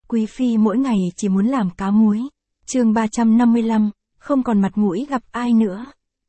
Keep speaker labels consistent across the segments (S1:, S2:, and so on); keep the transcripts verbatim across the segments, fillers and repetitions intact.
S1: quý phi mỗi ngày chỉ muốn làm cá muối. Chương ba trăm năm mươi lăm, không còn mặt mũi gặp ai nữa.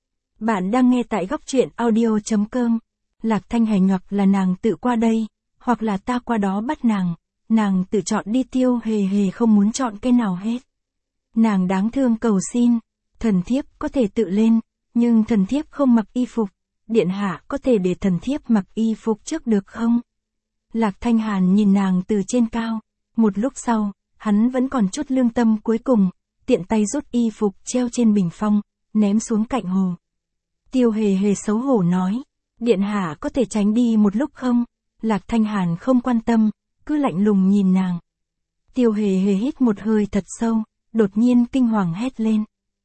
S1: Bạn đang nghe tại góc truyện audio chấm com. Lạc Thanh Hề hoặc là nàng tự qua đây, hoặc là ta qua đó bắt nàng, nàng tự chọn đi. Tiêu Hề Hề không muốn chọn cái nào hết. Nàng đáng thương cầu xin, thần thiếp có thể tự lên, nhưng thần thiếp không mặc y phục, điện hạ có thể để thần thiếp mặc y phục trước được không? Lạc Thanh Hàn nhìn nàng từ trên cao, một lúc sau, hắn vẫn còn chút lương tâm cuối cùng, tiện tay rút y phục treo trên bình phong, ném xuống cạnh hồ. Tiêu Hề Hề xấu hổ nói, điện hạ có thể tránh đi một lúc không? Lạc Thanh Hàn không quan tâm, cứ lạnh lùng nhìn nàng. Tiêu Hề Hề hít một hơi thật sâu, đột nhiên kinh hoàng hét lên.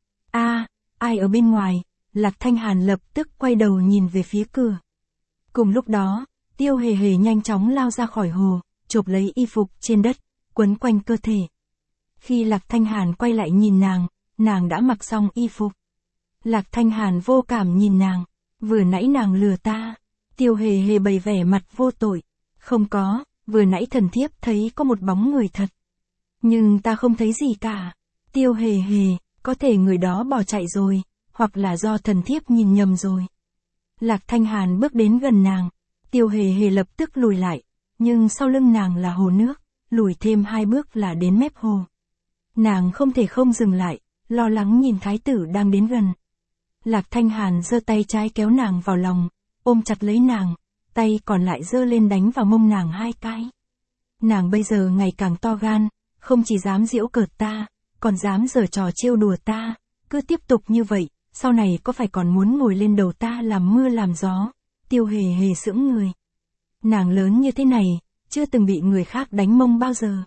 S1: A, ai ở bên ngoài? Lạc Thanh Hàn lập tức quay đầu nhìn về phía cửa. Cùng lúc đó, Tiêu Hề Hề nhanh chóng lao ra khỏi hồ, chộp lấy y phục trên đất, quấn quanh cơ thể. Khi Lạc Thanh Hàn quay lại nhìn nàng, nàng đã mặc xong y phục. Lạc Thanh Hàn vô cảm nhìn nàng, vừa nãy nàng lừa ta. Tiêu Hề Hề bày vẻ mặt vô tội. Không có, vừa nãy thần thiếp thấy có một bóng người thật. Nhưng ta không thấy gì cả. Tiêu Hề Hề, có thể người đó bỏ chạy rồi, hoặc là do thần thiếp nhìn nhầm rồi. Lạc Thanh Hàn bước đến gần nàng. Tiêu Hề Hề lập tức lùi lại, nhưng sau lưng nàng là hồ nước, lùi thêm hai bước là đến mép hồ. Nàng không thể không dừng lại, lo lắng nhìn thái tử đang đến gần. Lạc Thanh Hàn giơ tay trái kéo nàng vào lòng, ôm chặt lấy nàng, tay còn lại giơ lên đánh vào mông nàng hai cái. Nàng bây giờ ngày càng to gan, không chỉ dám giễu cợt ta, còn dám giở trò trêu đùa ta, cứ tiếp tục như vậy, sau này có phải còn muốn ngồi lên đầu ta làm mưa làm gió? Tiêu Hề Hề sững người. Nàng lớn như thế này, chưa từng bị người khác đánh mông bao giờ.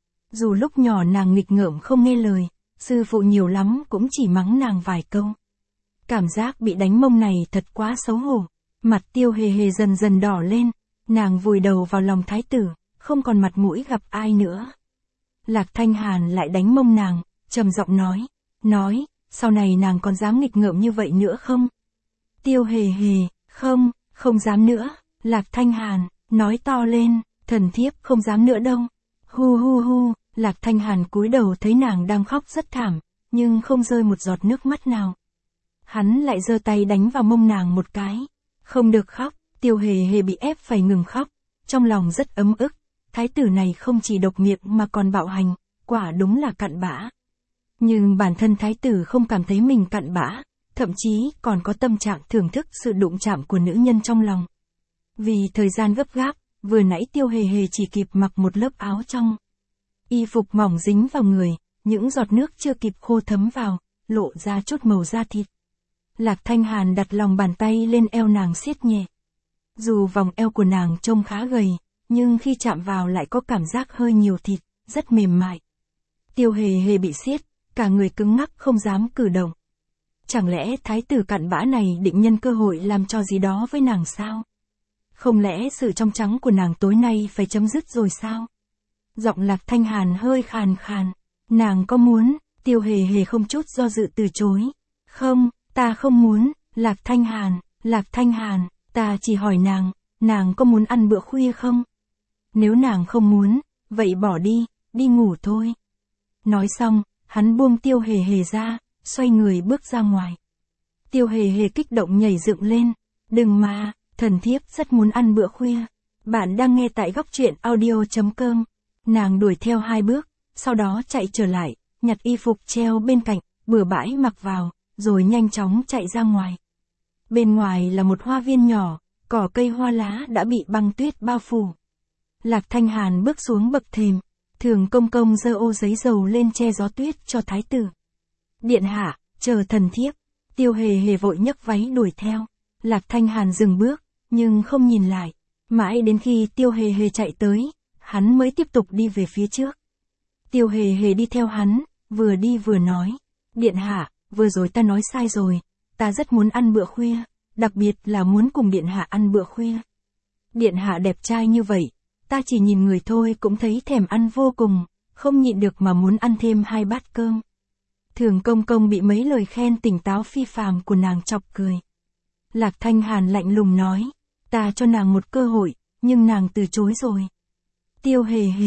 S1: Dù lúc nhỏ nàng nghịch ngợm không nghe lời, sư phụ nhiều lắm cũng chỉ mắng nàng vài câu. Cảm giác bị đánh mông này thật quá xấu hổ. Mặt Tiêu Hề Hề dần dần đỏ lên, nàng vùi đầu vào lòng thái tử, không còn mặt mũi gặp ai nữa. Lạc Thanh Hàn lại đánh mông nàng, trầm giọng nói, nói, sau này nàng còn dám nghịch ngợm như vậy nữa không? Tiêu Hề Hề, không, không dám nữa. Lạc Thanh Hàn, nói to lên, thần thiếp không dám nữa đâu. Hu hu hu, Lạc Thanh Hàn cúi đầu thấy nàng đang khóc rất thảm, nhưng không rơi một giọt nước mắt nào. Hắn lại giơ tay đánh vào mông nàng một cái. Không được khóc. Tiêu Hề Hề bị ép phải ngừng khóc, trong lòng rất ấm ức. Thái tử này không chỉ độc miệng mà còn bạo hành, quả đúng là cặn bã. Nhưng bản thân thái tử không cảm thấy mình cặn bã, thậm chí còn có tâm trạng thưởng thức sự đụng chạm của nữ nhân trong lòng. Vì thời gian gấp gáp, vừa nãy Tiêu Hề Hề chỉ kịp mặc một lớp áo trong. Y phục mỏng dính vào người, những giọt nước chưa kịp khô thấm vào, lộ ra chút màu da thịt. Lạc Thanh Hàn đặt lòng bàn tay lên eo nàng siết nhẹ. Dù vòng eo của nàng trông khá gầy, nhưng khi chạm vào lại có cảm giác hơi nhiều thịt, rất mềm mại. Tiêu Hề Hề bị siết, cả người cứng ngắc không dám cử động. Chẳng lẽ thái tử cặn bã này định nhân cơ hội làm cho gì đó với nàng sao? Không lẽ sự trong trắng của nàng tối nay phải chấm dứt rồi sao? Giọng Lạc Thanh Hàn hơi khàn khàn. Nàng có muốn? Tiêu Hề Hề không chút do dự từ chối. Không, ta không muốn. Lạc Thanh Hàn, Lạc Thanh Hàn, ta chỉ hỏi nàng, nàng có muốn ăn bữa khuya không? Nếu nàng không muốn, vậy bỏ đi, đi ngủ thôi. Nói xong, hắn buông Tiêu Hề Hề ra, xoay người bước ra ngoài. Tiêu Hề Hề kích động nhảy dựng lên. Đừng mà, thần thiếp rất muốn ăn bữa khuya. Bạn đang nghe tại góc truyện audio chấm com. Nàng đuổi theo hai bước, sau đó chạy trở lại, nhặt y phục treo bên cạnh, bừa bãi mặc vào, rồi nhanh chóng chạy ra ngoài. Bên ngoài là một hoa viên nhỏ, cỏ cây hoa lá đã bị băng tuyết bao phủ. Lạc Thanh Hàn bước xuống bậc thềm, Thường Công Công giơ ô giấy dầu lên che gió tuyết cho thái tử. Điện hạ, chờ thần thiếp. Tiêu Hề Hề vội nhấc váy đuổi theo. Lạc Thanh Hàn dừng bước, nhưng không nhìn lại. Mãi đến khi Tiêu Hề Hề chạy tới, hắn mới tiếp tục đi về phía trước. Tiêu Hề Hề đi theo hắn, vừa đi vừa nói. Điện hạ, vừa rồi ta nói sai rồi. Ta rất muốn ăn bữa khuya, đặc biệt là muốn cùng điện hạ ăn bữa khuya. Điện hạ đẹp trai như vậy, ta chỉ nhìn người thôi cũng thấy thèm ăn vô cùng, không nhịn được mà muốn ăn thêm hai bát cơm. Thường Công Công bị mấy lời khen tỉnh táo phi phàm của nàng chọc cười. Lạc Thanh Hàn lạnh lùng nói, ta cho nàng một cơ hội, nhưng nàng từ chối rồi. Tiêu Hề Hề,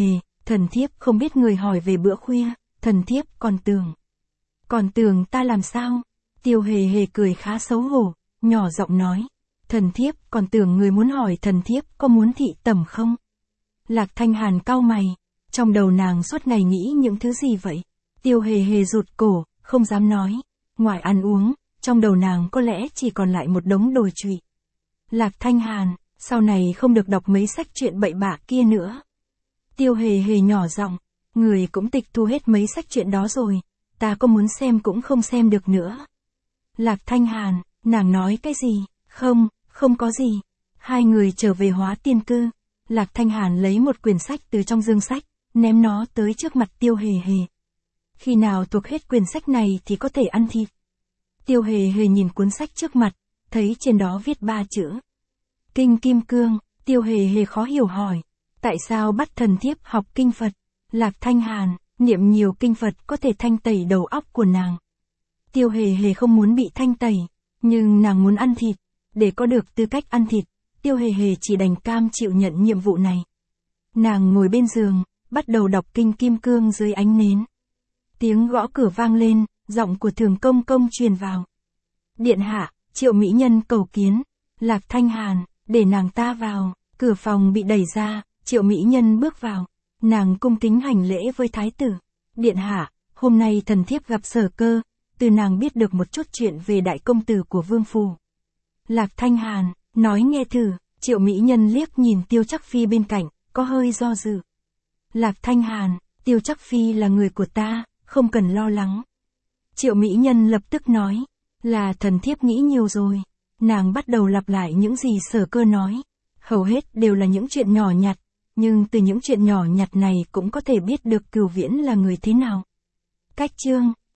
S1: Thần thiếp không biết người hỏi về bữa khuya, thần thiếp còn tưởng. Còn tưởng ta làm sao? Tiêu hề hề cười khá xấu hổ, nhỏ giọng nói. Thần thiếp còn tưởng người muốn hỏi thần thiếp có muốn thị tẩm không? Lạc Thanh Hàn cau mày, trong đầu nàng suốt ngày nghĩ những thứ gì vậy? Tiêu hề hề rụt cổ, không dám nói. Ngoài ăn uống, trong đầu nàng có lẽ chỉ còn lại một đống đồi trụy. Lạc Thanh Hàn, sau này không được đọc mấy sách truyện bậy bạ kia nữa. Tiêu hề hề nhỏ giọng, người cũng tịch thu hết mấy sách truyện đó rồi, ta có muốn xem cũng không xem được nữa. Lạc Thanh Hàn, nàng nói cái gì? Không, không có gì. Hai người trở về Hóa Tiên Cư. Lạc Thanh Hàn lấy một quyển sách từ trong dương sách, ném nó tới trước mặt Tiêu hề hề. Khi nào thuộc hết quyển sách này thì có thể ăn thịt. Tiêu hề hề nhìn cuốn sách trước mặt, thấy trên đó viết ba chữ. Kinh Kim Cương. Tiêu hề hề khó hiểu hỏi. Tại sao bắt thần thiếp học kinh Phật? Lạc Thanh Hàn, niệm nhiều kinh Phật có thể thanh tẩy đầu óc của nàng. Tiêu hề hề không muốn bị thanh tẩy, nhưng nàng muốn ăn thịt. Để có được tư cách ăn thịt, Tiêu hề hề chỉ đành cam chịu nhận nhiệm vụ này. Nàng ngồi bên giường, bắt đầu đọc kinh Kim Cương dưới ánh nến. Tiếng gõ cửa vang lên, giọng của Thường Công Công truyền vào. Điện hạ, Triệu mỹ nhân cầu kiến. Lạc Thanh Hàn, để nàng ta vào. Cửa phòng bị đẩy ra, Triệu mỹ nhân bước vào. Nàng cung kính hành lễ với thái tử. Điện hạ, hôm nay thần thiếp gặp Sở Cơ, từ nàng biết được một chút chuyện về đại công tử của Vương phủ. Lạc Thanh Hàn, nói nghe thử. Triệu mỹ nhân liếc nhìn Tiêu Trắc Phi bên cạnh, có hơi do dự. Lạc Thanh Hàn, Tiêu Trắc Phi là người của ta, không cần lo lắng. Triệu mỹ nhân lập tức nói, là thần thiếp nghĩ nhiều rồi. Nàng bắt đầu lặp lại những gì Sở Cơ nói. Hầu hết đều là những chuyện nhỏ nhặt, nhưng từ những chuyện nhỏ nhặt này cũng có thể biết được Cửu Viễn là người thế nào. Cách chương